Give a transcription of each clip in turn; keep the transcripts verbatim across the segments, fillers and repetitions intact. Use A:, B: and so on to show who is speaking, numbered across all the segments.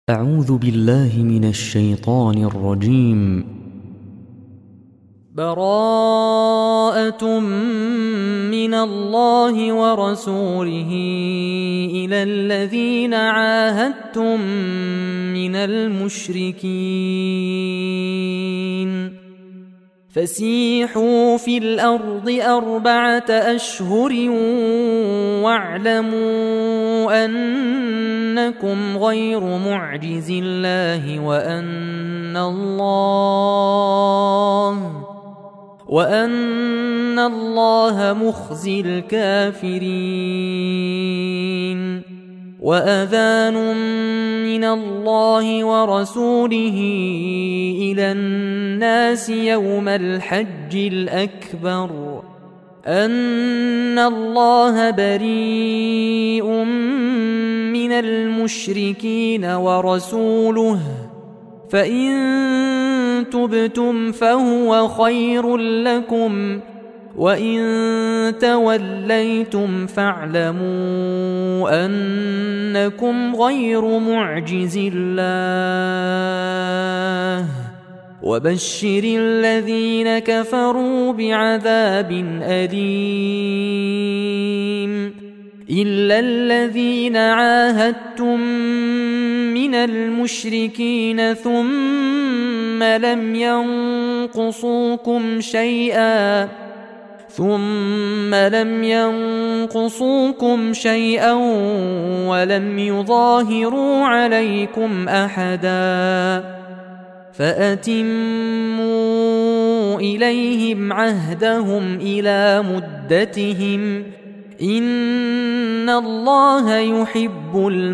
A: أعوذ بالله من الشيطان الرجيم.
B: براءة من الله ورسوله إلى الذين عاهدتم من المشركين فسيحوا في الأرض أربعة أشهر واعلموا أنكم غير معجز الله وأن الله وأن الله مخزي الكافرين. وأذان من الله ورسوله إلى الناس يوم الحج الأكبر أن الله بريء من المشركين ورسوله فإن تبتم فهو خير لكم وإن توليتم فاعلموا أنكم غير معجز الله وبشر الذين كفروا بعذاب أليم. إلا الذين عاهدتم من المشركين ثم لم ينقصوكم شيئا ثم لم ينقصوكم شيئا ولم يظاهروا عليكم أحدا فأتموا إليهم عهدهم إلى مدتهم إن الله يحب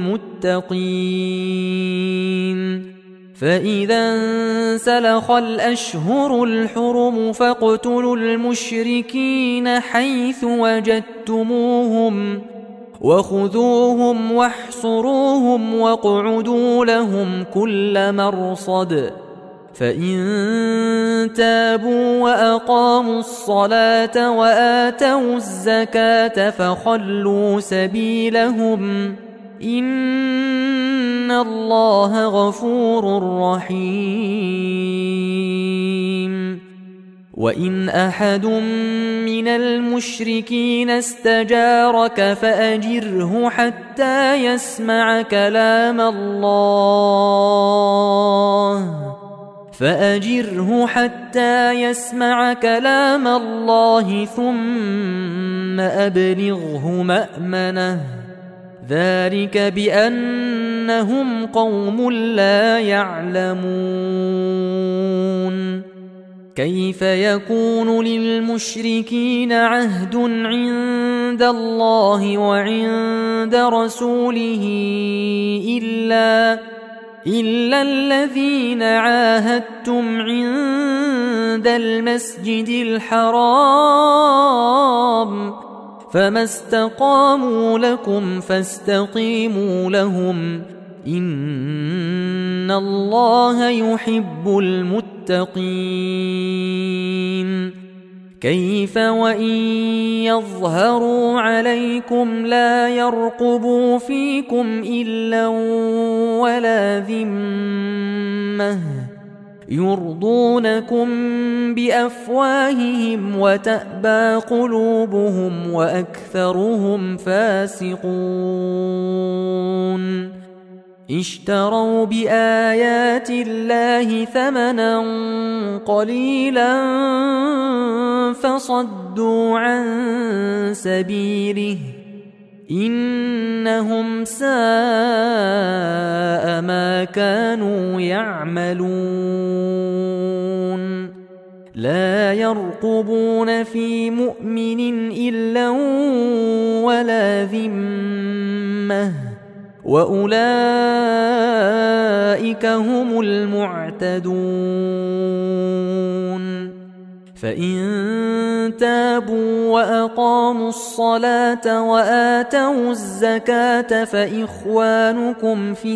B: المتقين. فإذا انسلخ الأشهر الحرم فاقتلوا المشركين حيث وجدتموهم وخذوهم واحصروهم واقعدوا لهم كل مرصد فإن تابوا وأقاموا الصلاة وآتوا الزكاة فخلوا سبيلهم إن الله غفور رحيم. وإن أحد من المشركين استجارك فأجره حتى يسمع كلام الله فأجره حتى يسمع كلام الله ثم أبلغه مأمنه ذلك بأنهم قوم لا يعلمون. كيف يكون للمشركين عهد عند الله وعند رسوله إلا إلا الذين عاهدتم عند المسجد الحرام فما استقاموا لكم فاستقيموا لهم إن الله يحب المتقين. كيف وإن يظهروا عليكم لا يرقبوا فيكم إلا ولا ذمة يرضونكم بأفواههم وتأبى قلوبهم وأكثرهم فاسقون. اشتروا بآيات الله ثمنا قليلا فصدوا عن سبيله إنهم ساء ما كانوا يعملون. لا يرقبون في مؤمن إلا ولا ذمة وأولئك هم المعتدون. فإن تابوا وأقاموا الصلاة وآتوا الزكاة فإخوانكم في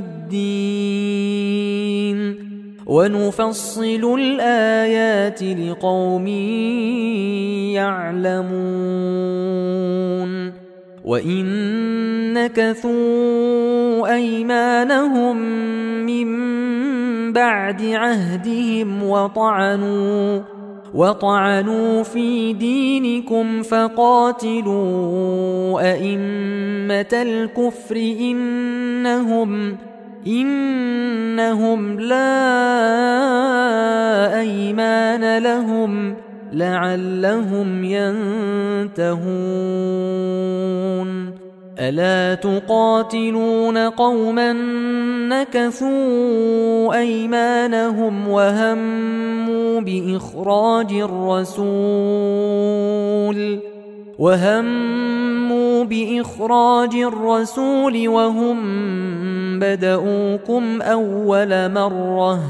B: الدين ونفصل الآيات لقوم يعلمون. وإن نكثوا أيمانهم من بعد عهدهم وطعنوا وطعنوا في دينكم فقاتلوا أئمة الكفر إنهم إنهم لا أيمان لهم لعلهم ينتهون ألا تقاتلون قوما نكثوا أيمانهم وهموا بإخراج الرسول وهموا بإخراج الرسول وهم بدؤوكم أول مرة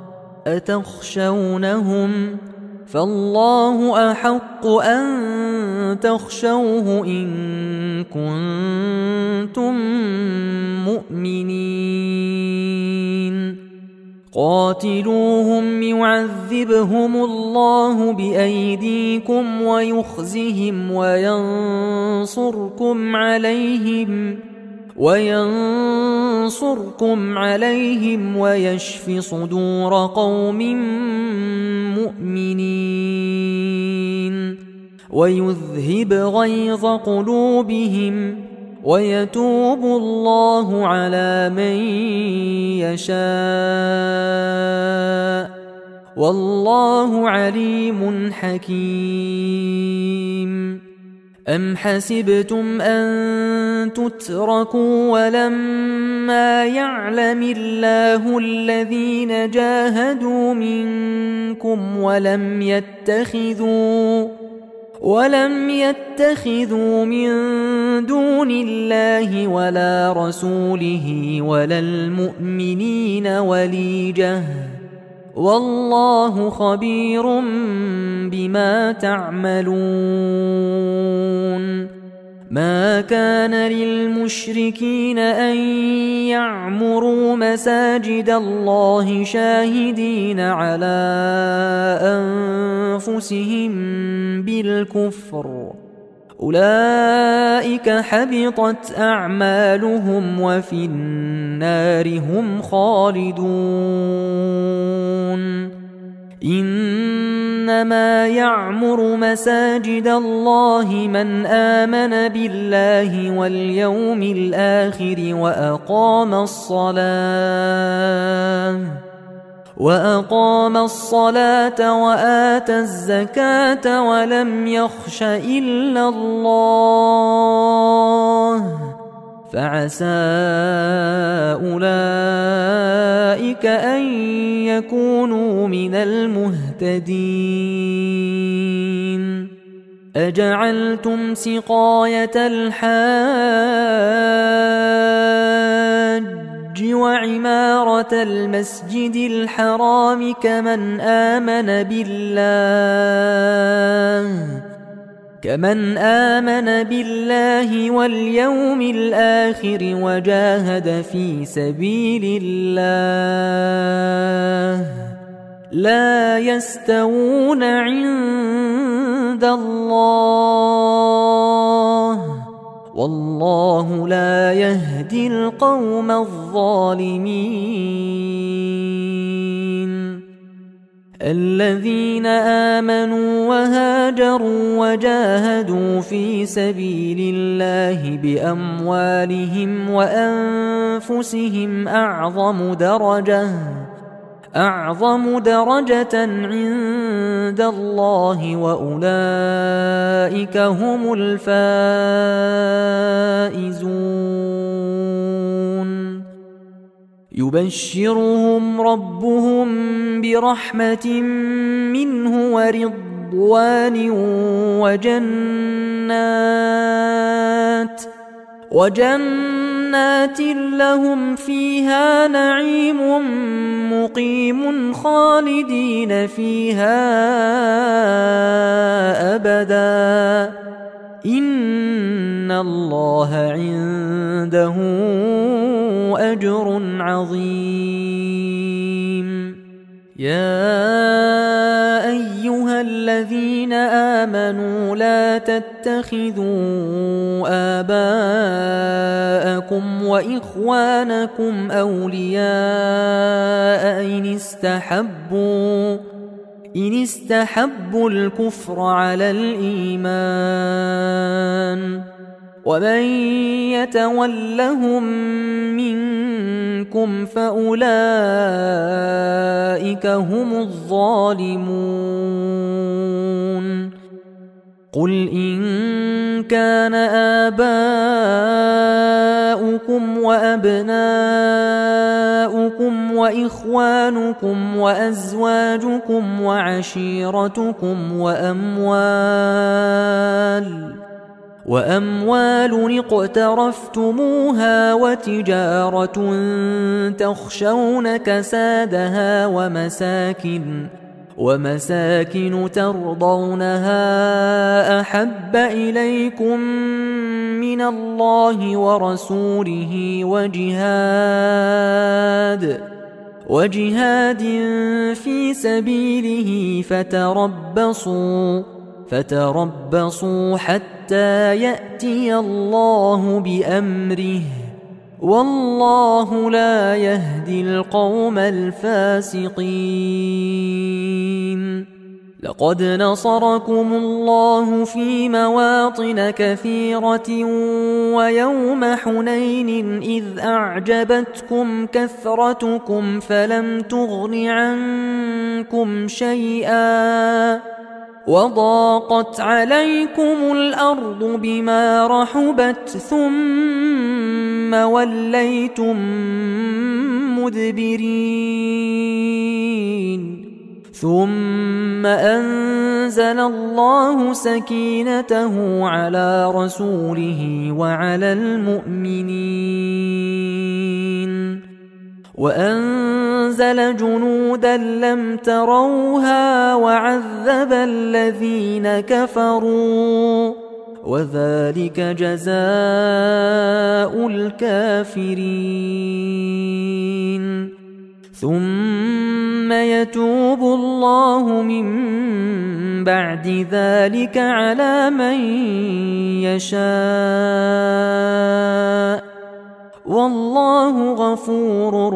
B: أتخشونهم فالله أحق أن تخشوه إن كنتم مؤمنين قاتلوهم يعذبهم الله بأيديكم ويخزهم وينصركم عليهم وينصركم عليهم ويشف صدور قوم مؤمنين ويذهب غيظ قلوبهم ويتوب الله على من يشاء والله عليم حكيم أم حسبتم أن تتركوا ولما يعلم الله الذين جاهدوا منكم ولم يتخذوا ولم يتخذوا من دون الله ولا رسوله ولا المؤمنين وليجة والله خبير بما تعملون ما كان للمشركين أن يعمروا مساجد الله شاهدين على أنفسهم بالكفر أولئك حبطت أعمالهم وفي النار هم خالدون إنما يعمر مساجد الله من آمن بالله واليوم الآخر وأقام الصلاة وأقام الصلاة وآتى الزكاة ولم يخش إلا الله فعسى أولئك أن يكونوا من المهتدين أجعلتم سقاية الحاج وعمارة المسجد الحرام كمن آمن بالله كمن آمن بالله واليوم الآخر وجاهد في سبيل الله لا يستوون عند الله والله لا يهدي القوم الظالمين الذين آمنوا وهاجروا وجاهدوا في سبيل الله بأموالهم وأنفسهم أعظم درجة أعظم درجة عند الله وأولئك هم الفائزون يبشرهم ربهم برحمة منه ورضوان وجنات وجنات لهم فيها نعيم مقيم خالدين فيها أبدا إن الله عنده أجر عظيم يا أيها الذين آمنوا لا تتخذوا آباءكم وإخوانكم أولياء إن استحبوا إن استحبوا الكفر على الإيمان ومن يتولهم منكم فأولئك هم الظالمون قل إن كان آباؤكم وأبناؤكم وإخوانكم وأزواجكم وعشيرتكم وأموال وأموال اقترفتموها وتجارة تخشون كسادها ومساكن ومساكن ترضونها أحب إليكم من الله ورسوله وجهاد وجهاد في سبيله فتربصوا فتربصوا حتى يأتي الله بأمره والله لا يهدي القوم الفاسقين لقد نصركم الله في مواطن كثيرة ويوم حنين إذ أعجبتكم كثرتكم فلم تغن عنكم شيئا وضاقت عليكم الأرض بما رحبت ثم وليتم مدبرين ثم أنزل الله سكينته على رسوله وعلى المؤمنين وأنزل جنودا لم تروها وعذب الذين كفروا وذلك جزاء الكافرين ثم يتوب الله من بعد ذلك على من يشاء والله غفور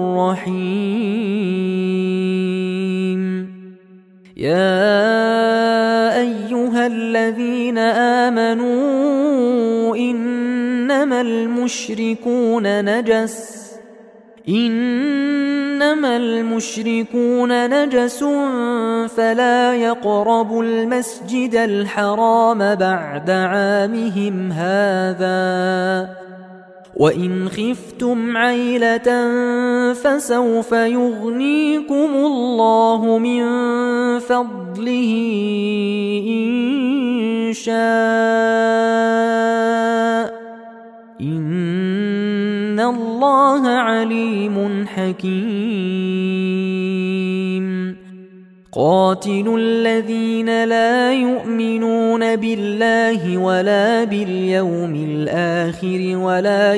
B: رحيم يا أيها الذين آمنوا إنما المشركون نجس إنما المشركون نجس فلا يقربوا المسجد الحرام بعد عامهم هذا وإن خفتم عيلة فسوف يغنيكم الله من فضله إن شاء إن الله عليم حكيم قاتلوا الذين لا يؤمنون بالله ولا باليوم الآخر ولا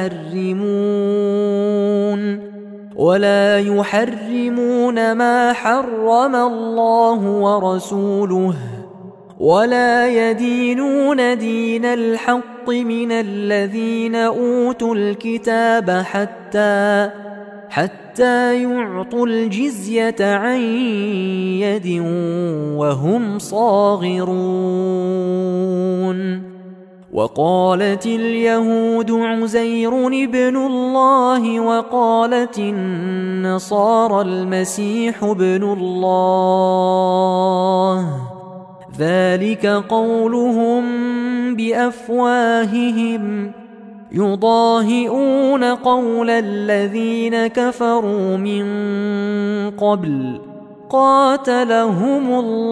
B: يحرمون ولا يحرمون ما حرم الله ورسوله ولا يدينون دين الحق من الذين أوتوا الكتاب حتى حتى يعطوا الجزية عن يد وهم صاغرون وقالت اليهود عزير ابن الله وقالت النصارى المسيح ابن الله ذلك قولهم بأفواههم يضاهئون قول الذين كفروا من قبل قاتلهم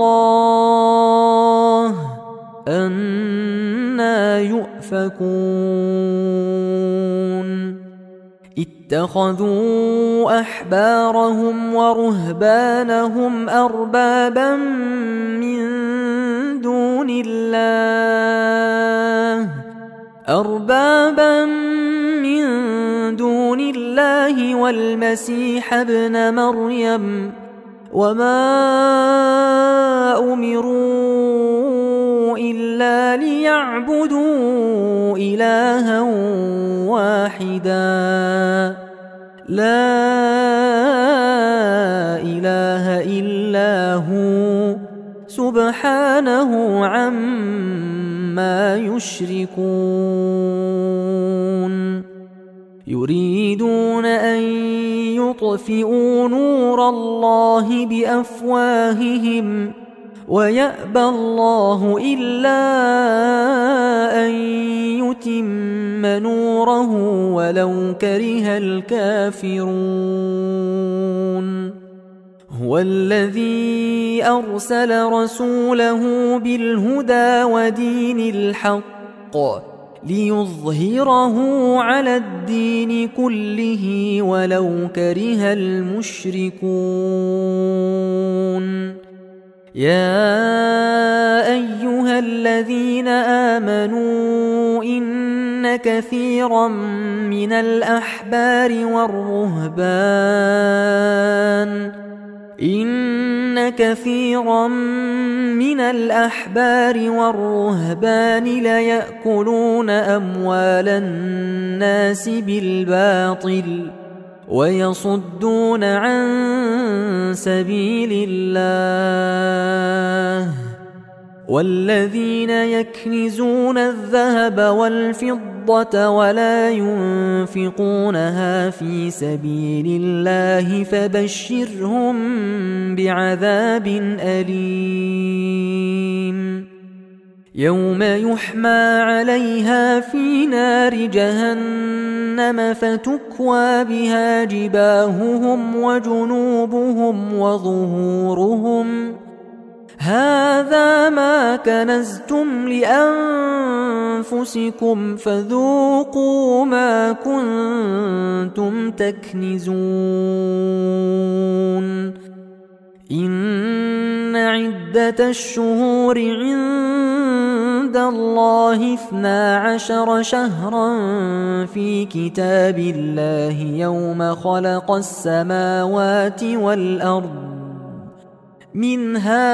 B: الله أنى يؤفكون اتخذوا أحبارهم ورهبانهم أربابا من دون الله أربابا من دون الله والمسيح ابن مريم وما أمروا إلا ليعبدوا إلها واحدا لا إله إلا هو سبحانه عما يشركون يريدون أن يطفئوا نور الله بأفواههم ويأبى الله إلا أن يتم نوره ولو كره الكافرون هو الذي أرسل رسوله بالهدى ودين الحق ليظهره على الدين كله ولو كره المشركون يا أيها الذين آمنوا إن كثيرا من الأحبار والرهبان إن كثيرا من الأحبار والرهبان ليأكلون أموال الناس بالباطل ويصدون عن سبيل الله والذين يكنزون الذهب والفضة ولا ينفقونها في سبيل الله فبشرهم بعذاب أليم يوم يحمى عليها في نار جهنم فتكوى بها جباههم وجنوبهم وظهورهم هذا ما كنزتم لأنفسكم فذوقوا ما كنتم تكنزون إن عدة الشهور عند الله اثنا عشر شهرا في كتاب الله يوم خلق السماوات والأرض منها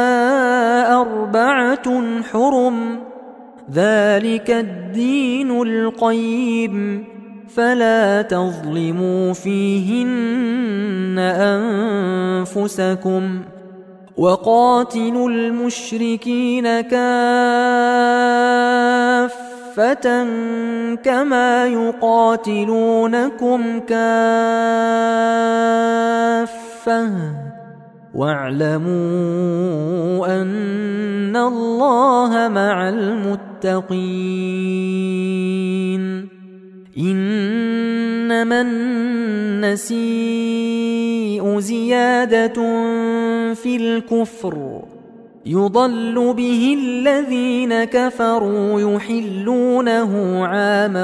B: أربعة حرم ذلك الدين القيم فلا تظلموا فيهن أنفسكم وقاتلوا المشركين كافة كما يقاتلونكم كافة واعلموا أن الله مع المتقين إنما النسيء زيادة في الكفر يضل به الذين كفروا يحلونه عاما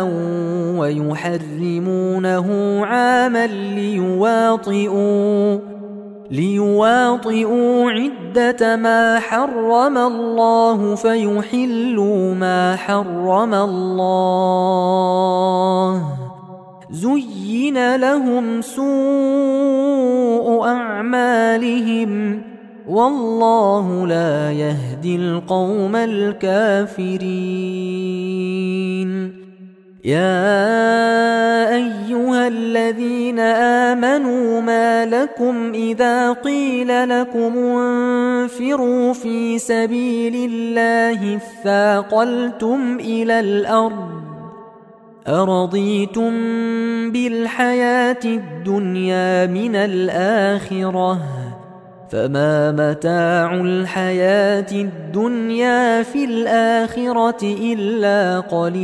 B: ويحرمونه عاما ليواطئوا ليواطئوا عدة ما حرم الله فيحلوا ما حرم الله زين لهم سوء أعمالهم والله لا يهدي القوم الكافرين يا أيها الذين آمنوا ما لكم إذا قيل لكم انفروا في سبيل الله اثاقلتم إلى الأرض أرضيتم بالحياة الدنيا من الآخرة فما متاع الحياة الدنيا في الآخرة إلا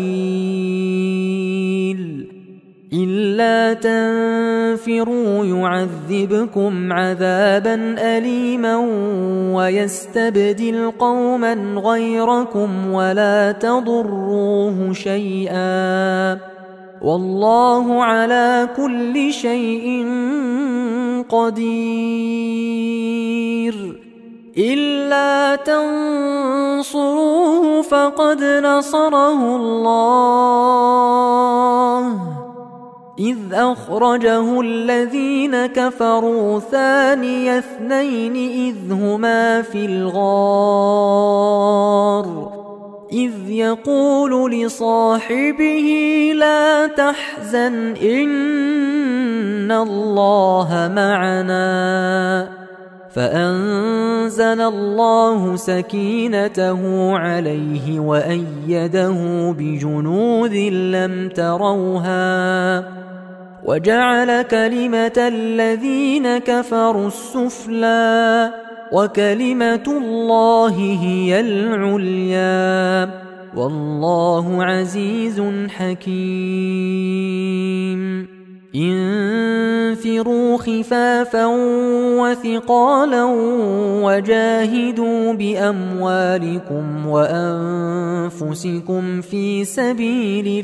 B: قليل إلا تنفروا يعذبكم عذابا أليما ويستبدل قوما غيركم ولا تضروه شيئا والله على كل شيء قدير إلا تنصروه فقد نصره الله إذ أخرجه الذين كفروا ثاني اثنين إذ هما في الغار إذ يقول لصاحبه لا تحزن إن الله معنا فأنزل الله سكينته عليه وأيده بجنود لم تروها وجعل كلمة الذين كفروا السفلى وكلمة الله هي العليا والله عزيز حكيم انفروا خفافا وثقالا وجاهدوا بأموالكم وأنفسكم في سبيل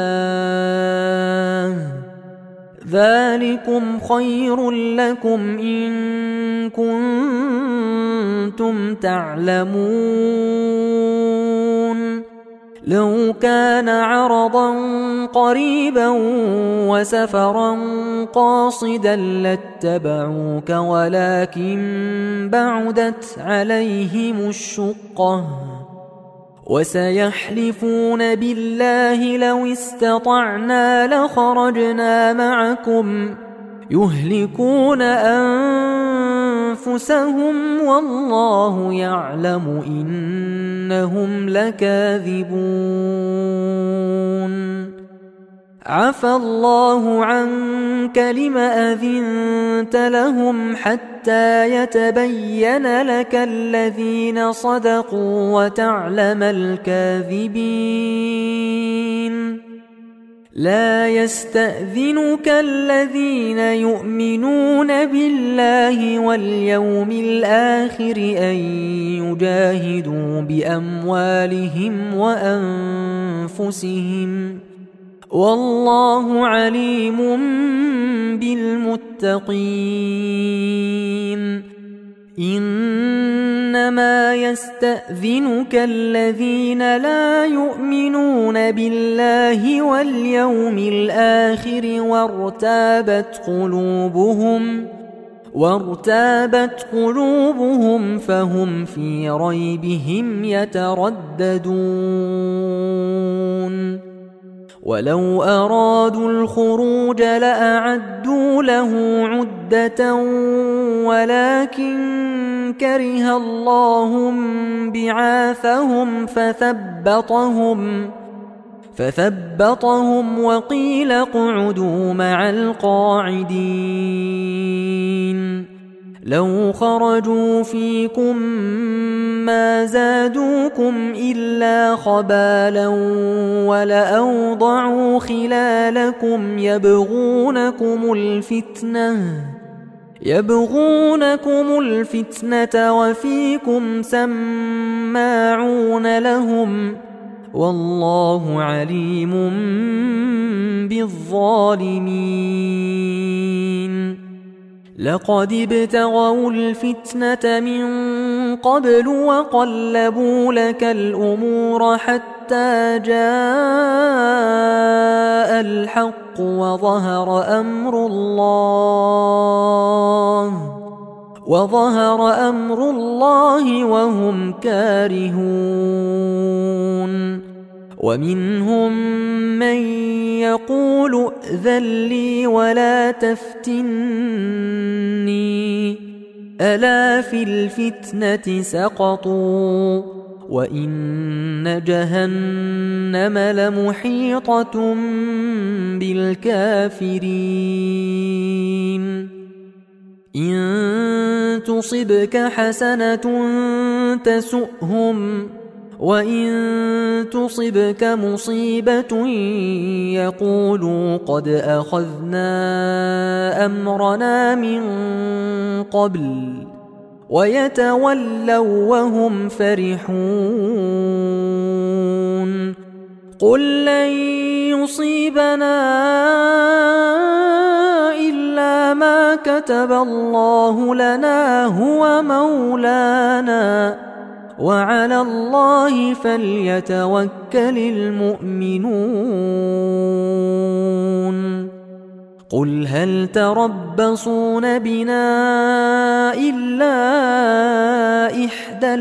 B: الله ذلكم خير لكم إن كنتم تعلمون لو كان عرضا قريبا وسفرا قاصدا لاتبعوك ولكن بعدت عليهم الشقة وسيحلفون بالله لو استطعنا لخرجنا معكم يهلكون أنفسهم والله يعلم إنهم لكاذبون عفى الله عنك لم أذنت لهم حتى يتبين لك الذين صدقوا وتعلم الكاذبين لا يستأذنك الذين يؤمنون بالله واليوم الآخر أن يجاهدوا بأموالهم وأنفسهم والله عليم بالمتقين إنما يستأذنك الذين لا يؤمنون بالله واليوم الآخر وارتابت قلوبهم وارتابت قلوبهم فهم في ريبهم يترددون ولو أرادوا الخروج لأعدوا له عدة ولكن كره الله بعاثهم فثبطهم فثبطهم وقيل اقعدوا مع القاعدين لو خرجوا فيكم ما زادوكم إلا خبالا ولأوضعوا خلالكم يبغونكم الفتنة يبغونكم الفتنة وفيكم سماعون لهم والله عليم بالظالمين لقد ابتغوا الفتنة من قبل وقلبوا لك الأمور حتى جاء الحق وظهر أمر الله وظهر أمر الله وهم كارهون ومنهم من يقول ائذن لي ولا تفتني ألا في الفتنة سقطوا وإن جهنم لمحيطة بالكافرين إن تصبك حسنة تسؤهم وإن تصبك مصيبة يقولوا قد أخذنا أمرنا من قبل ويتولوا وهم فرحون قل لن يصيبنا إلا ما كتب الله لنا هو مولانا وعلى الله فليتوكل المؤمنون قل هل تربصون بنا إلا إحدى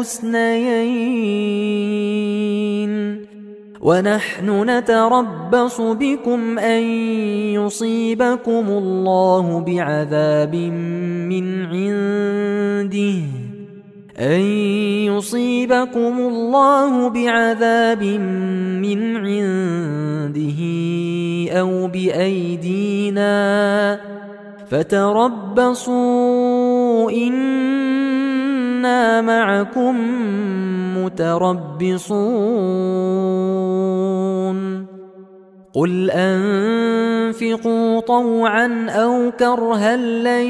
B: الحسنيين ونحن نتربص بكم أن يصيبكم الله بعذاب من عنده أن يصيبكم الله بعذاب من عنده أو بأيدينا فتربصوا إنا معكم متربصون قل أنفقوا طوعا أو كرها لن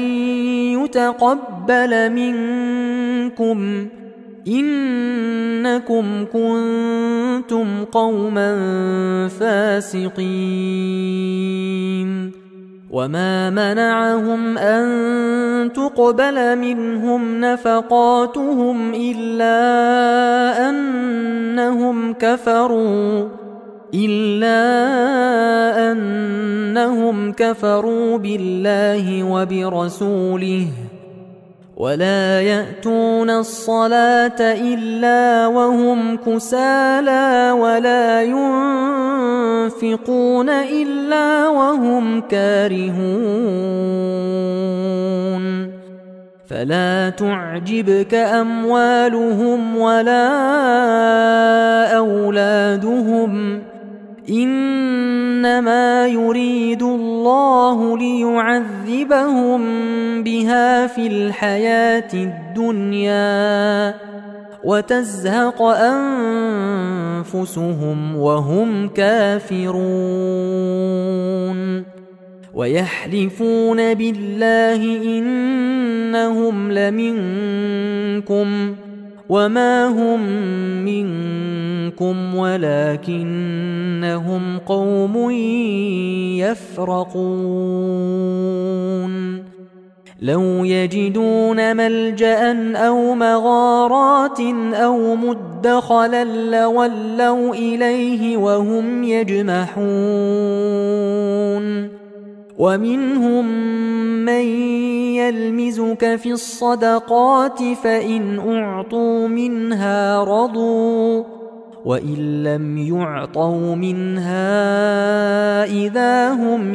B: يتقبل منكم إنكم كنتم قوما فاسقين وما منعهم أن تقبل منهم نفقاتهم إلا أنهم كفروا إلا أنهم كفروا بالله وبرسوله ولا يأتون الصلاة إلا وهم كسالى ولا ينفقون إلا وهم كارهون فلا تعجبك أموالهم ولا أولادهم إنما يريد الله ليعذبهم بها في الحياة الدنيا وتزهق أنفسهم وهم كافرون ويحلفون بالله إنهم لمنكم وما هم منكم ولكنهم قوم يفرقون لو يجدون ملجأ أو مغارات أو مدخلا لولوا إليه وهم يجمحون ومنهم من يلمزك في الصدقات فإن أعطوا منها رضوا وإن لم يعطوا منها إذا هم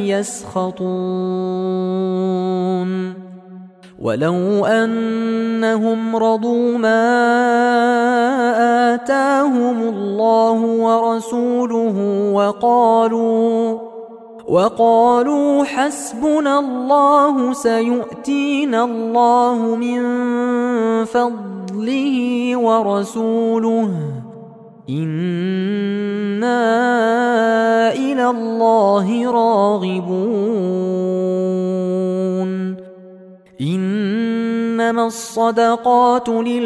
B: يسخطون ولو أنهم رضوا ما آتاهم الله ورسوله وقالوا وقالوا حسبنا الله سيؤتينا الله من فضله ورسوله إنا إلى الله راغبون إنما الصدقات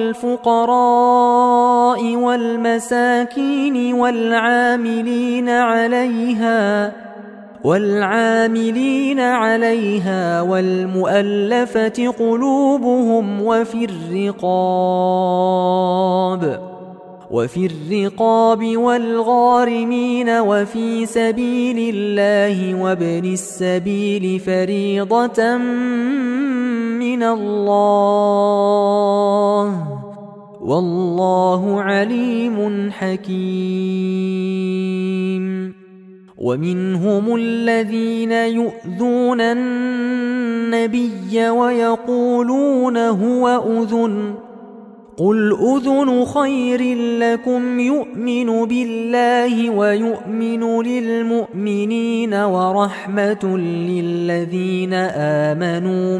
B: للفقراء والمساكين والعاملين عليها والعاملين عليها والمؤلفة قلوبهم وفي الرقاب وفي الرقاب والغارمين وفي سبيل الله وابن السبيل فريضة من الله والله عليم حكيم ومنهم الذين يؤذون النبي ويقولون هو أذن قل أذن خير لكم يؤمن بالله ويؤمن للمؤمنين ورحمة للذين آمنوا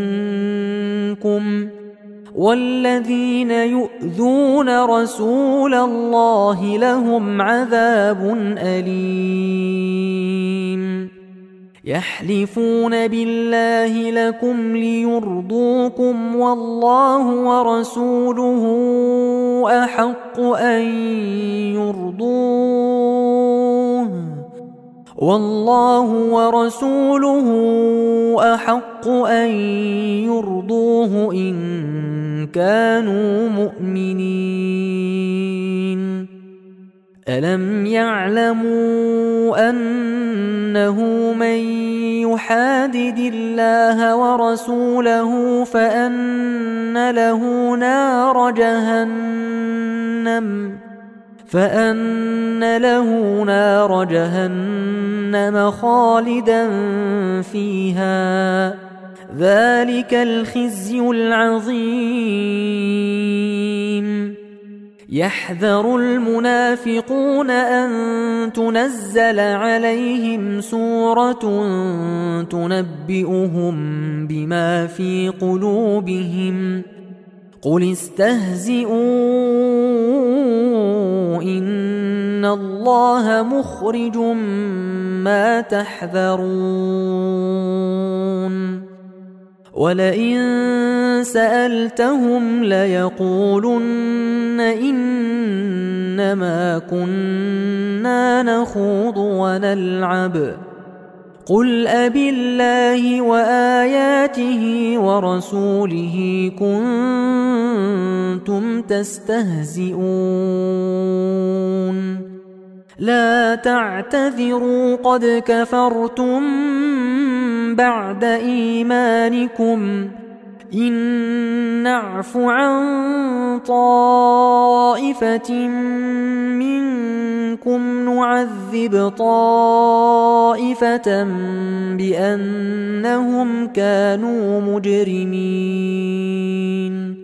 B: منكم والذين يؤذون رسول الله لهم عذاب أليم يحلفون بالله لكم ليرضوكم والله ورسوله أحق أن يرضوه والله ورسوله أحق أن يرضوه إن كانوا مؤمنين ألم يعلموا أنه من يحادد الله ورسوله فأن له نار جهنم فأن له نار جهنم خالدا فيها ذلك الخزي العظيم. يحذر المنافقون أن تنزل عليهم سورة تنبئهم بما في قلوبهم قل استهزئوا إن الله مخرج ما تحذرون. ولئن سألتهم ليقولن إنما كنا نخوض ونلعب قل أبالله وآياته ورسوله كنتم تستهزئون لا تعتذروا قد كفرتم بعد إيمانكم إن نعف عن طائفة منكم نعذب طائفة بأنهم كانوا مجرمين.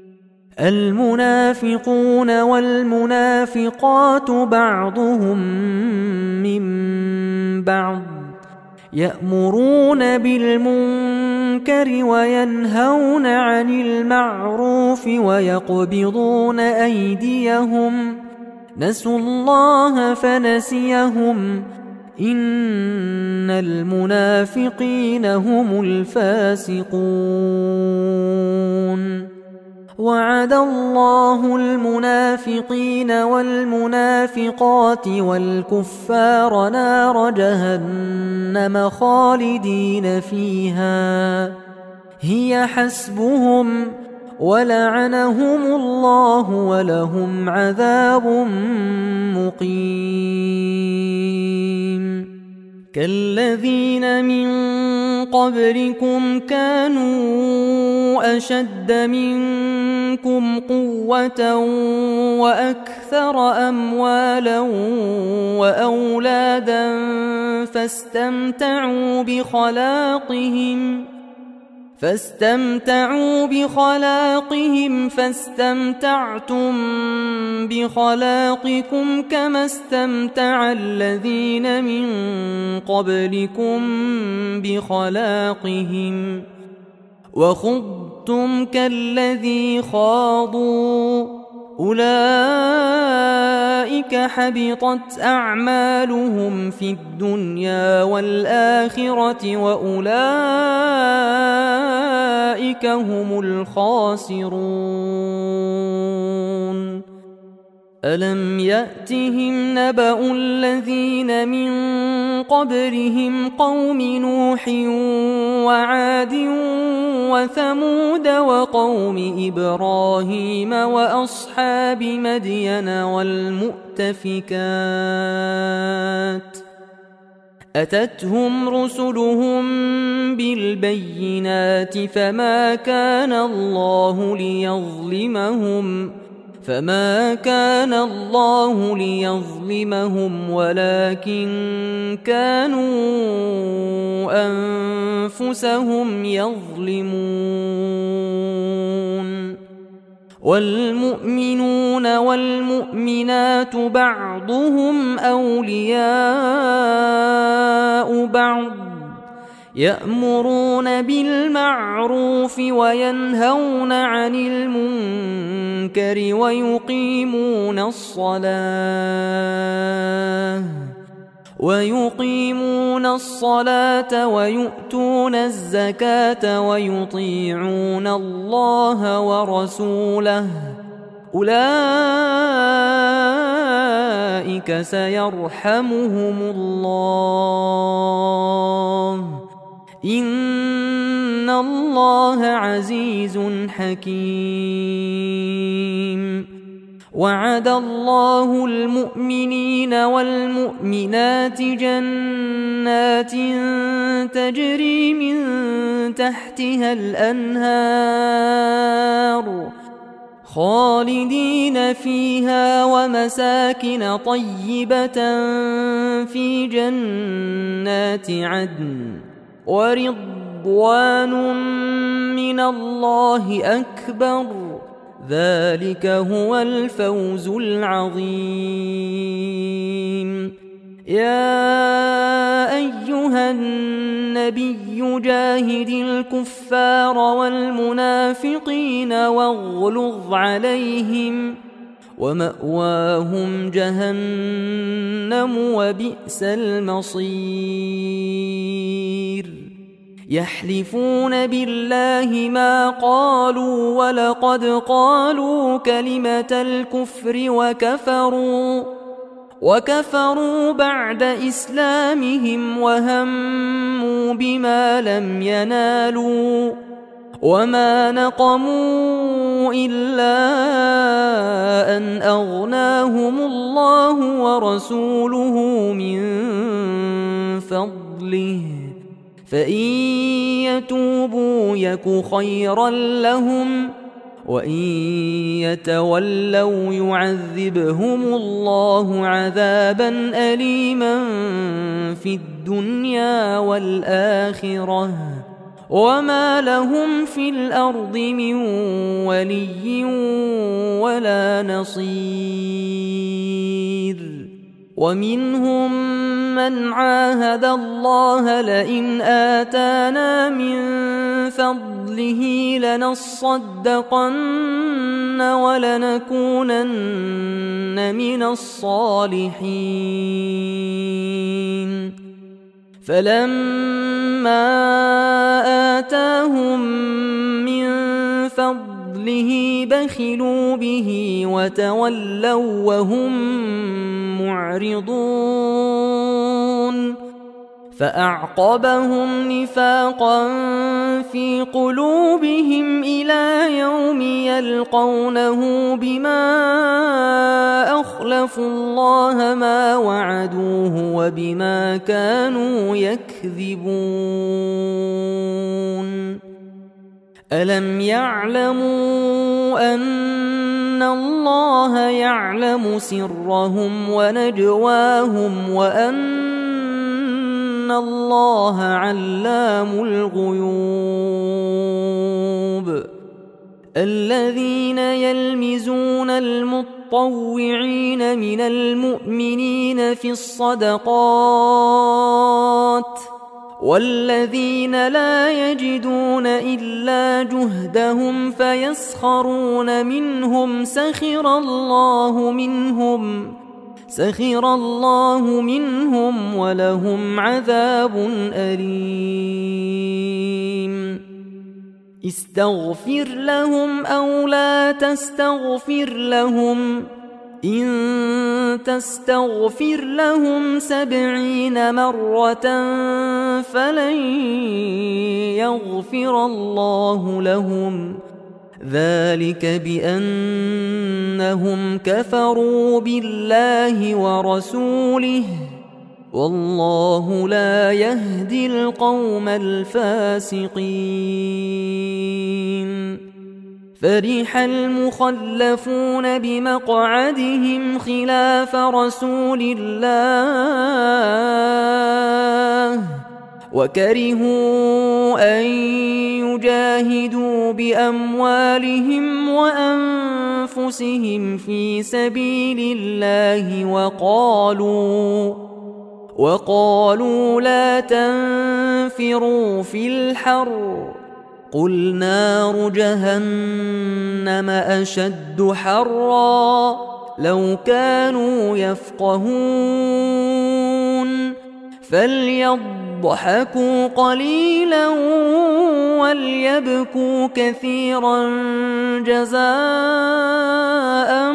B: المنافقون والمنافقات بعضهم من بعض يأمرون بالمنكر وينهون عن المعروف ويقبضون أيديهم نسوا الله فنسيهم إن المنافقين هم الفاسقون. وعد الله المنافقين والمنافقات والكفار نار جهنم خالدين فيها هي حسبهم ولعنهم الله ولهم عذاب مقيم. كالذين من قبلكم كانوا أشد منكم قوة وأكثر أموالا وأولادا فاستمتعوا بخلاقهم فاستمتعوا بخلاقهم فاستمتعتم بخلاقكم كما استمتع الذين من قبلكم بخلاقهم وخضتم كالذي خاضوا أولئك حبطت أعمالهم في الدنيا والآخرة وأولئك هم الخاسرون. ألم يأتهم نبأ الذين من قبلهم قوم نوح وعاد وثمود وقوم إبراهيم وأصحاب مدين والمؤتفكات أتتهم رسلهم بالبينات فما كان الله ليظلمهم فما كان الله ليظلمهم ولكن كانوا أنفسهم يظلمون. والمؤمنون والمؤمنات بعضهم أولياء بعض يأمرون بالمعروف وينهون عن المنكر ويقيمون الصلاة ويقيمون الصلاة ويؤتون الزكاة ويطيعون الله ورسوله أولئك سيرحمهم الله إن الله عزيز حكيم. وعد الله المؤمنين والمؤمنات جنات تجري من تحتها الأنهار خالدين فيها ومساكن طيبة في جنات عدن ورضوان من الله أكبر ذلك هو الفوز العظيم. يا أيها النبي جاهد الكفار والمنافقين واغلظ عليهم ومأواهم جهنم وبئس المصير. يحلفون بالله ما قالوا ولقد قالوا كلمة الكفر وكفروا وكفروا بعد إسلامهم وهموا بما لم ينالوا وما نقموا إلا أن أغناهم الله ورسوله من فضله فإن يتوبوا يك خيرا لهم وإن يتولوا يعذبهم الله عذابا أليما في الدنيا والآخرة وما لهم في الأرض من ولي ولا نصير. ومنهم من عاهد الله لئن آتانا من فضله لنصدقن ولنكونن من الصالحين فلما آتاهم من فضله بخلوا به وتولوا وهم معرضون فأعقبهم نفاقا في قلوبهم إلى يوم يلقونه بما أخلفوا الله ما وعدوه وبما كانوا يكذبون. ألم يعلموا أن الله يعلم سرهم ونجواهم وأن الله علام الغيوب. الذين يلمزون المطوعين من المؤمنين في الصدقات والذين لا يجدون إلا جهدهم فيسخرون منهم سخر الله منهم سخر الله منهم ولهم عذاب أليم. استغفر لهم أو لا تستغفر لهم إن تستغفر لهم سبعين مرة فلن يغفر الله لهم ذلك بأنهم كفروا بالله ورسوله والله لا يهدي القوم الفاسقين. فرح المخلفون بمقعدهم خلاف رسول الله وكرهوا أن يجاهدوا بأموالهم وأنفسهم في سبيل الله وقالوا وقالوا لا تنفروا في الحر قل نار جهنم أشد حرا لو كانوا يفقهون فليضحكوا قليلا وليبكوا كثيرا جزاء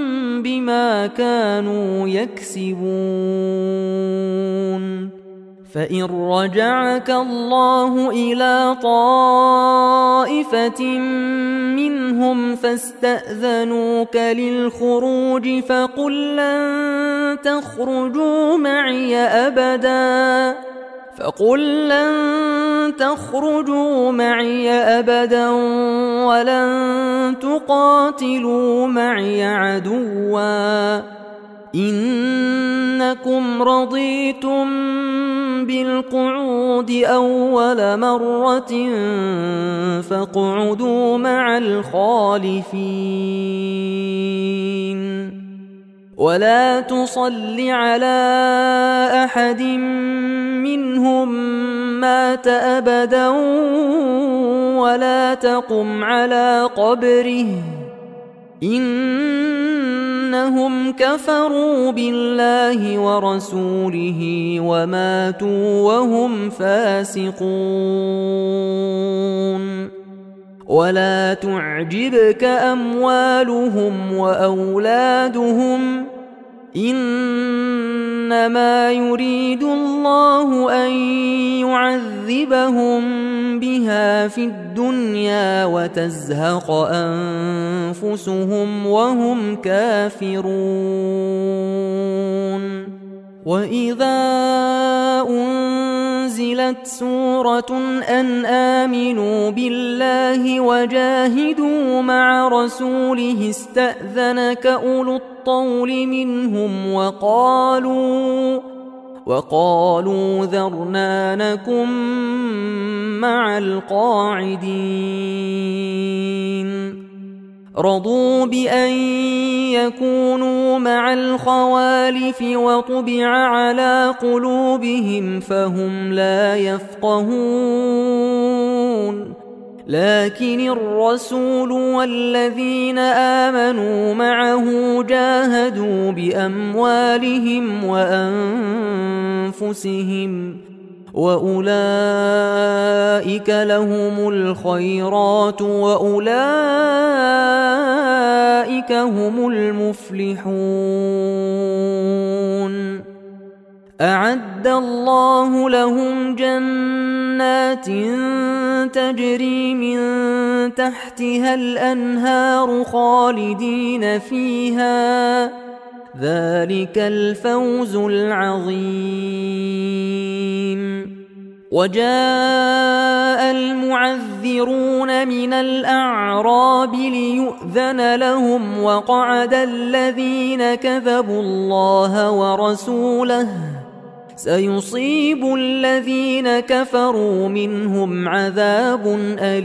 B: بما كانوا يكسبون. فإن رجعك الله إلى طائفة منهم فاستأذنوك للخروج فقل لن تخرجوا معي أبدا فقل لن تخرجوا معي أبدا ولن تقاتلوا معي عدوا إنكم رضيتم بالقعود أول مرة فاقعدوا مع الخالفين ولا تصل على أحد منهم مات أبدا ولا تقم على قبره إنهم كفروا بالله ورسوله وماتوا وهم فاسقون ولا تعجبك أموالهم وأولادهم إنما يريد الله أن يعذبهم بها في الدنيا وتزهق أنفسهم وهم كافرون وإذا أنزلت سورة أن آمنوا بالله وجاهدوا مع رسوله استأذنك أولو الطول منهم وقالوا وقالوا ذرنا نكن مع القاعدين رضوا بأن يكونوا مع الخوالف وطبع على قلوبهم فهم لا يفقهون لكن الرسول والذين آمنوا معه جاهدوا بأموالهم وأنفسهم وأولئك لهم الخيرات وأولئك هم المفلحون أعد الله لهم جنات تجري من تحتها الأنهار خالدين فيها ذلك الفوز العظيم وجاء المعذرون من الأعراب ليؤذن لهم وقعد الذين كذبوا الله ورسوله سيصيب الذين كفروا منهم عذاب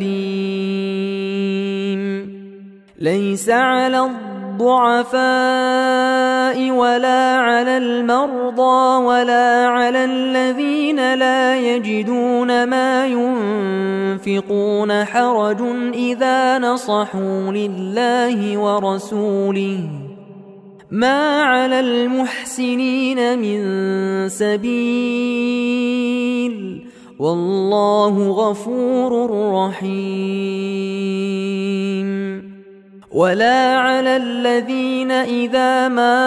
B: أليم ليس على الضعفاء ولا على المرضى ولا على الذين لا يجدون ما ينفقون حرج إذا نصحوا لله ورسوله ما على المحسنين من سبيل والله غفور رحيم ولا على الذين إذا ما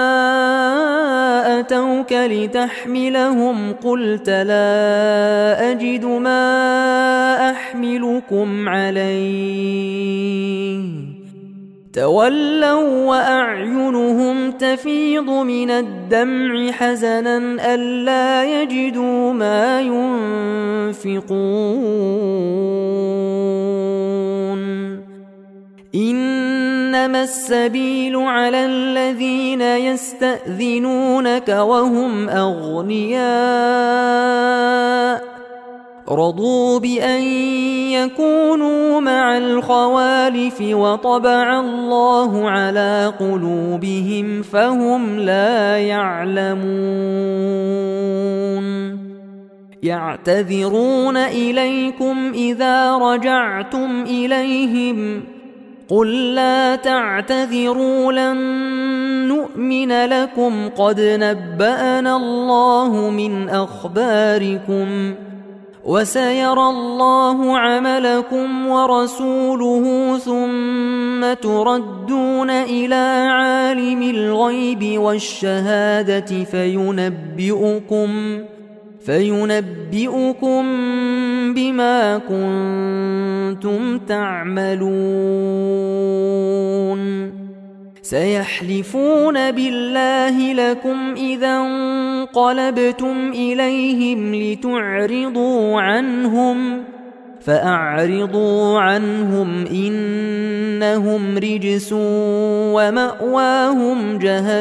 B: أتوك لتحملهم قلت لا أجد ما أحملكم عليه تولوا وأعينهم تفيض من الدمع حزنا ألا يجدوا ما ينفقون إنما السبيل على الذين يستأذنونك وهم أغنياء رضوا بأن يكونوا مع الخوالف وطبع الله على قلوبهم فهم لا يعلمون يعتذرون إليكم إذا رجعتم إليهم قل لا تعتذروا لن نؤمن لكم قد نبأنا الله من أخباركم وسيرى الله عملكم ورسوله ثم تردون إلى عالم الغيب والشهادة فينبئكم فينبئكم بما كنتم تعملون سيحلفون بالله لكم إذا انقلبتم إليهم لتعرضوا عنهم فأعرضوا عنهم إنهم رجس ومأواهم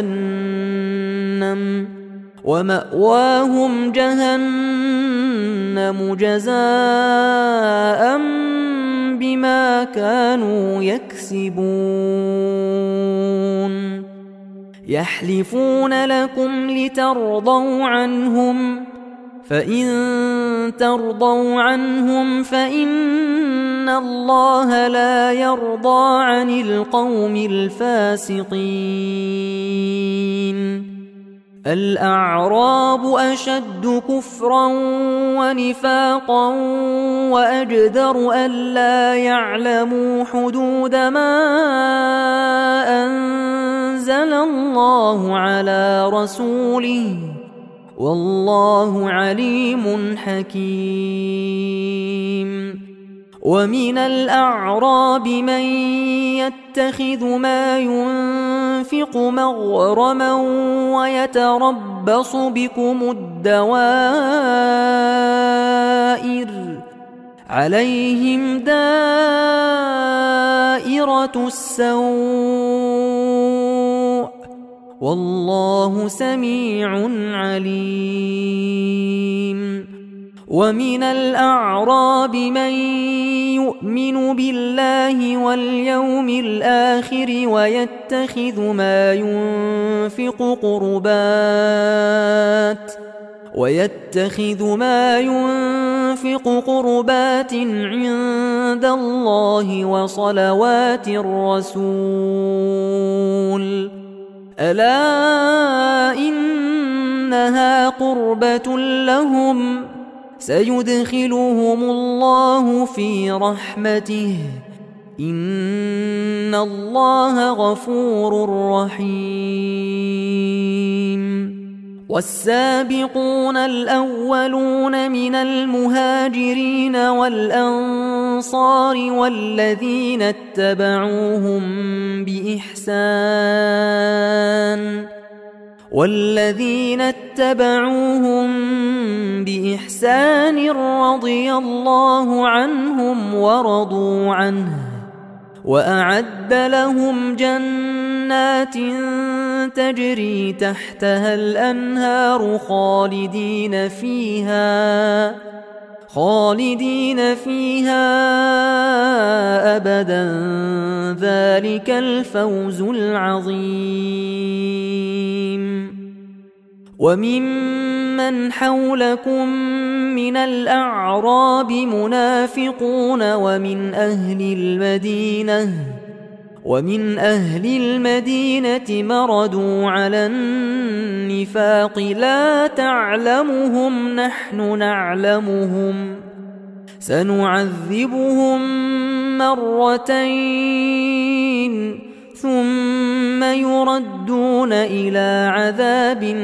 B: جهنم ومأواهم جهنم جزاء بما كانوا يكسبون يحلفون لكم لترضوا عنهم فإن ترضوا عنهم فإن الله لا يرضى عن القوم الفاسقين الأعراب أشد كفرا ونفاقا وأجدر ألا يعلموا حدود ما أنزل الله على رسوله والله عليم حكيم ومن الأعراب من يتخذ ما ينفق مغرما ويتربص بكم الدوائر عليهم دائرة السوء والله سميع عليم ومن الأعراب من يؤمن بالله واليوم الآخر ويتخذ ما ينفق قربات ويتخذ ما ينفق قربات عند الله وصلوات الرسول ألا إنها قربة لهم سيدخلهم الله في رحمته إن الله غفور رحيم والسابقون الأولون من المهاجرين والأنصار والذين اتبعوهم بإحسان والذين اتبعوهم بإحسان رضي الله عنهم ورضوا عنه وأعد لهم جنات تجري تحتها الأنهار خالدين فيها خالدين فيها أبدا ذلك الفوز العظيم وممن حولكم من الأعراب منافقون ومن أهل المدينة ومن أهل المدينة مردوا على النفاق لا تعلمهم نحن نعلمهم سنعذبهم مرتين ثم يردون إلى عذاب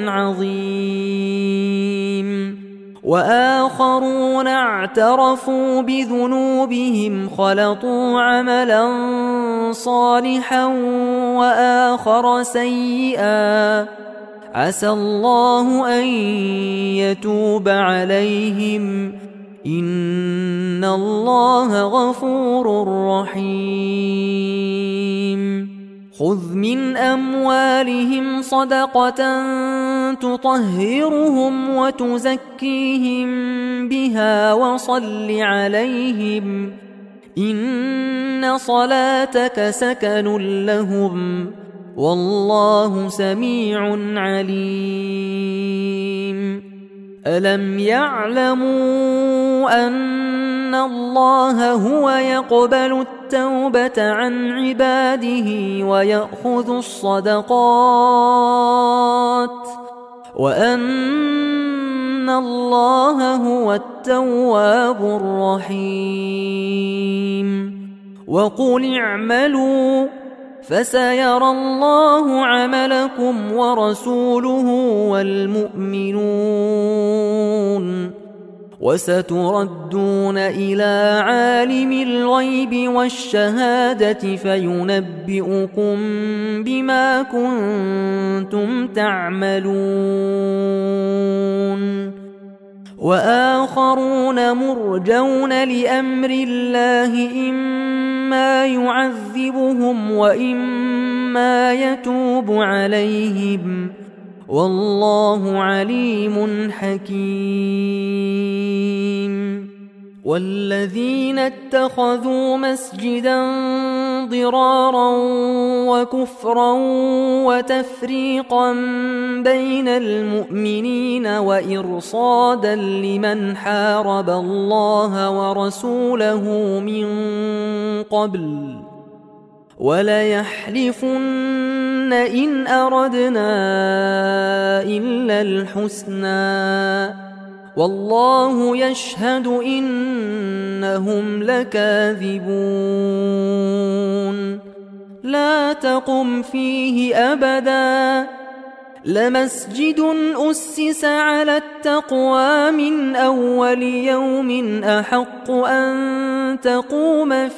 B: عظيم وآخرون اعترفوا بذنوبهم خلطوا عملا صالحا وآخر سيئا عسى الله أن يتوب عليهم إن الله غفور رحيم خذ من أموالهم صدقة تطهرهم وتزكيهم بها وصل عليهم إن صلاتك سكن لهم والله سميع عليم ألم يعلموا أن الله هو يقبل التوبة عن عباده ويأخذ الصدقات وأن الله هو التواب الرحيم وقل اعملوا فسيرى الله عملكم ورسوله والمؤمنون وستردون إلى عالم الغيب والشهادة فينبئكم بما كنتم تعملون وآخرون مرجون لأمر الله إما يعذبهم وإما يتوب عليهم والله عليم حكيم والذين اتخذوا مسجدا ضرارا وكفرا وتفريقا بين المؤمنين وإرصادا لمن حارب الله ورسوله من قبل وليحلفن إن أردنا إلا الحسنى والله يشهد إنهم لكاذبون لا تقم فيه أبدا لمسجد أسس على التقوى من أول يوم أحق أن تقوم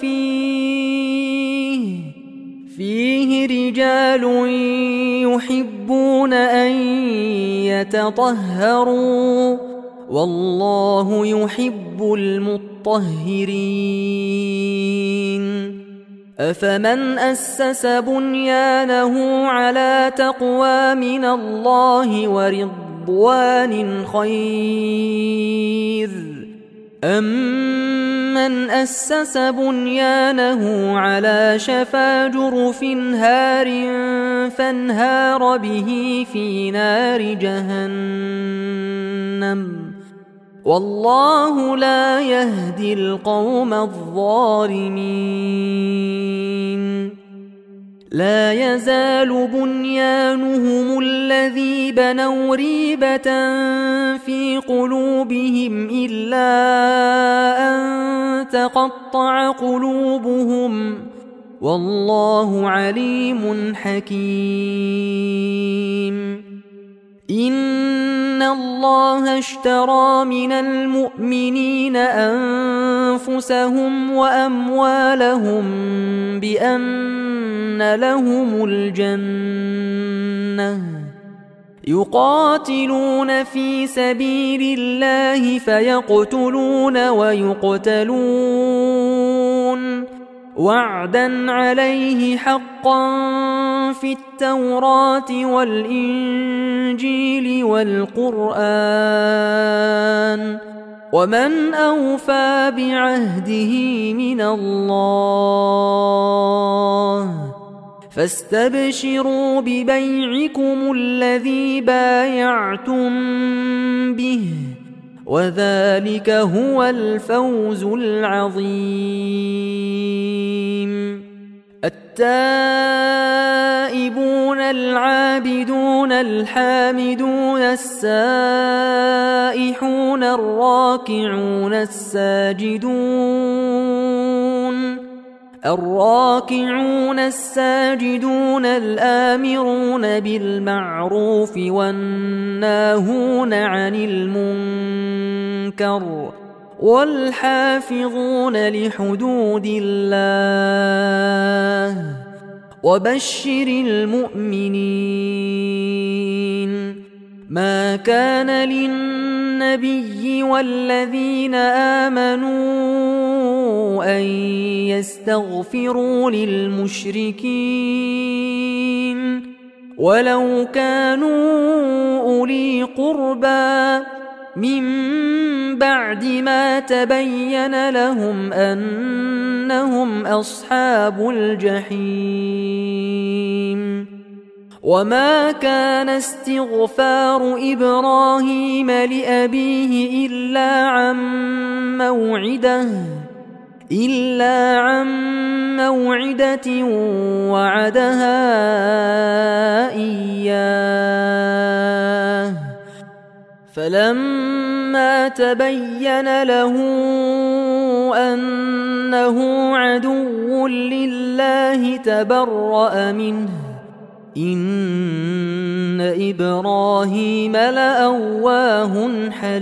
B: فيه فيه رجال يحبون أن يتطهروا والله يحب المطهرين أفمن أسس بنيانه على تقوى من الله ورضوان خير أمن أسس بنيانه على شفا جرف هار فانهار به في نار جهنم والله لا يهدي القوم الظالمين لا يزال بنيانهم الذي بنوا ريبة في قلوبهم إلا أن تقطع قلوبهم والله عليم حكيم إن الله اشترى من المؤمنين أنفسهم وأموالهم بأن لهم الجنة يقاتلون في سبيل الله فيقتلون ويقتلون وعدا عليه حقا في التوراة والإنجيل والقرآن ومن أوفى بعهده من الله فاستبشروا ببيعكم الذي بايعتم به وذلك هو الفوز العظيم التائبون العابدون الحامدون السائحون الراكعون الساجدون الراكعون الساجدون الآمرون بالمعروف والناهون عن المنكر والحافظون لحدود الله وبشر المؤمنين ما كان للنبي والذين آمنوا أن يستغفروا للمشركين ولو كانوا أولي قربى من بعد ما تبين لهم أنهم أصحاب الجحيم وما كان استغفار إبراهيم لأبيه إلا عن موعدة إلا عن موعدة وعدها إياه فلما تبين له أن إنه عدو لله تبرأ منه إن إبراهيم لأواه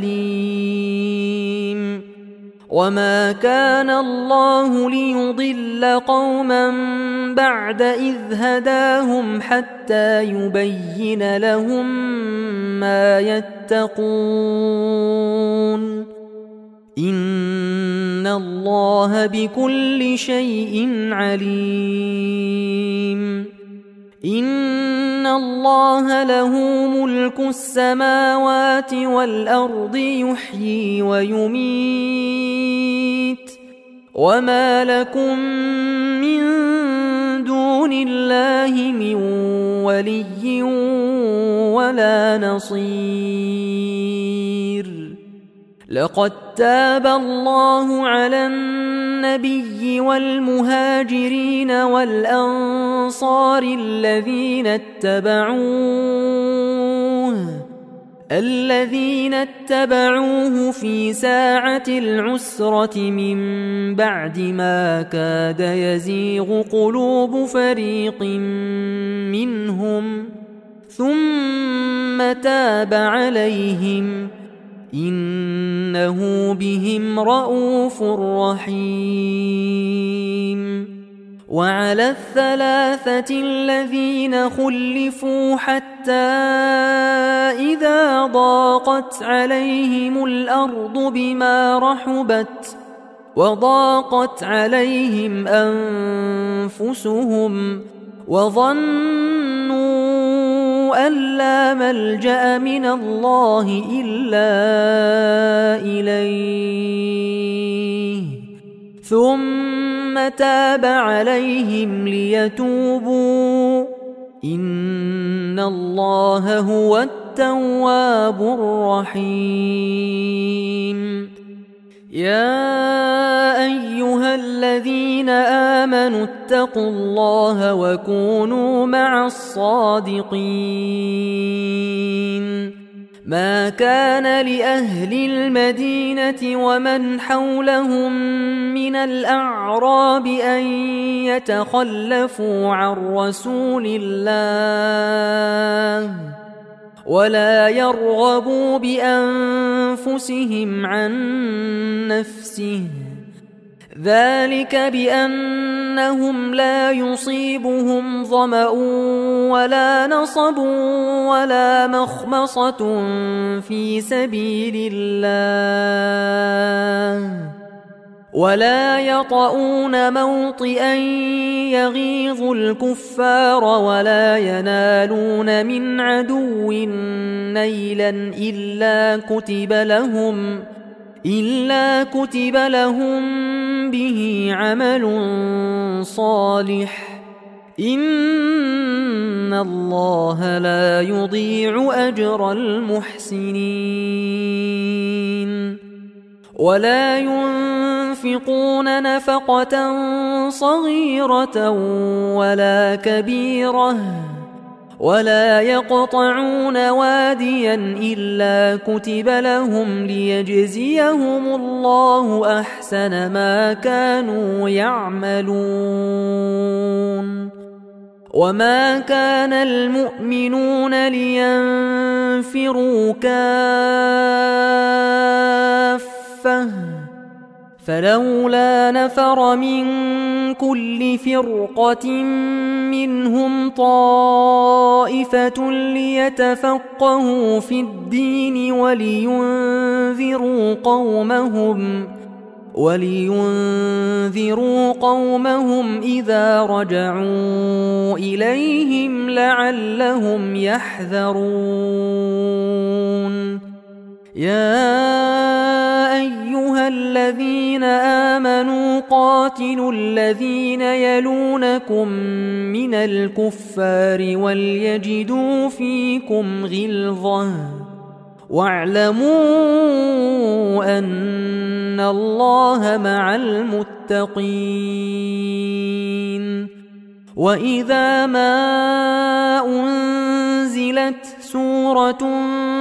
B: حليم وما كان الله ليضل قوما بعد إذ هداهم حتى يبين لهم ما يتقون إن الله بكل شيء عليم إن الله له ملك السماوات والأرض يحيي ويميت وما لكم من دون الله من ولي ولا نصير لقد تاب الله على النبي والمهاجرين والأنصار الذين اتبعوه الذين اتبعوه في ساعة العسرة من بعد ما كاد يزيغ قلوب فريق منهم ثم تاب عليهم إنه بهم رءوف رحيم وعلى الثلاثة الذين خلفوا حتى إذا ضاقت عليهم الأرض بما رحبت وضاقت عليهم أنفسهم وظنوا أن لا ملجأ من الله إلا إليه ثم تاب عليهم ليتوبوا إن الله هو التواب الرحيم يا أيها الذين آمنوا اتقوا الله وكونوا مع الصادقين ما كان لأهل المدينة ومن حولهم من الأعراب أن يتخلفوا عن رسول الله ولا يرغبوا بأنفسهم عن نفسه ذلك بأنهم لا يصيبهم ظمأ ولا نصب ولا مخمصة في سبيل الله ولا يطؤون موطئا يغيظ الكفار ولا ينالون من عدو نيلا إلا كتب لهم إلا كتب لهم به عمل صالح إن الله لا يضيع أجر المحسنين ولا ينفقون نفقة صغيرة ولا كبيرة ولا يقطعون واديا إلا كتب لهم ليجزيهم الله أحسن ما كانوا يعملون وما كان المؤمنون لينفروا كافة فلولا نفر من كل فرقة منهم طائفة ليتفقهوا في الدين ولينذروا قومهم ولينذروا قومهم إذا رجعوا إليهم لعلهم يحذرون يا أيها الذين آمنوا قاتلوا الذين يلونكم من الكفار وليجدوا فيكم غلظة واعلموا أن الله مع المتقين وإذا ما أنزلت سورة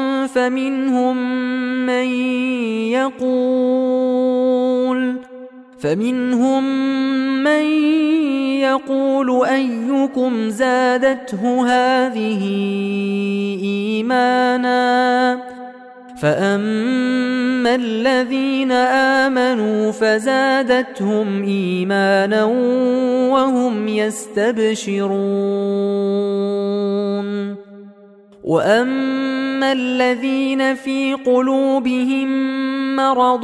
B: فمنهم من يقول فمنهم من يقول أيكم زادته هذه إيمانا فأما الذين آمنوا فزادتهم إيمانا وهم يستبشرون وأما الذين في قلوبهم مرض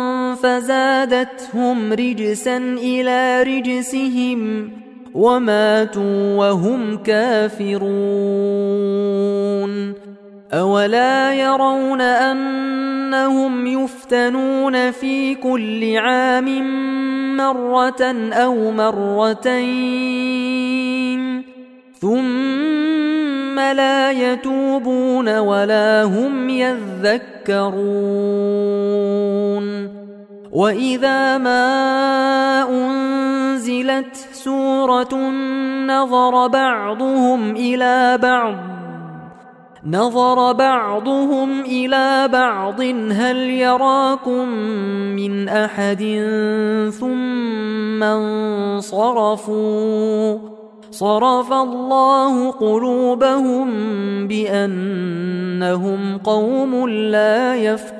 B: فزادتهم رجسا إلى رجسهم وماتوا وهم كافرون أولا يرون أنهم يفتنون في كل عام مرة أو مرتين ثم لا يتوبون ولا هم يذكرون وإذا ما أنزلت سورة نظر بعضهم إلى بعض نظر بعضهم إلى بعض هل يراكم من أحد ثم انصرفوا صرف الله قلوبهم بأنهم قوم لا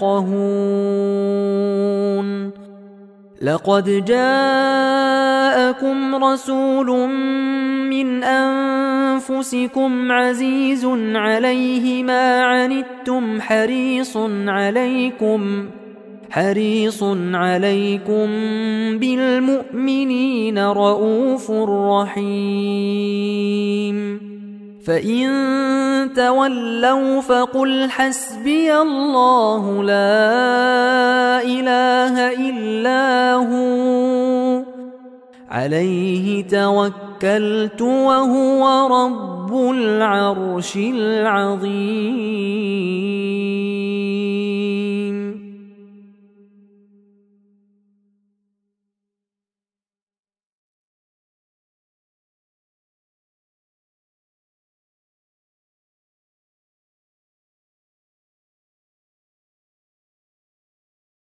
B: يفقهون لقد جاءكم رسول من أنفسكم عزيز عليه ما عنتم حريص عليكم حريص عليكم بالمؤمنين رؤوف رحيم فإن تولوا فقل حسبي الله لا إله إلا هو عليه توكلت وهو رب العرش العظيم.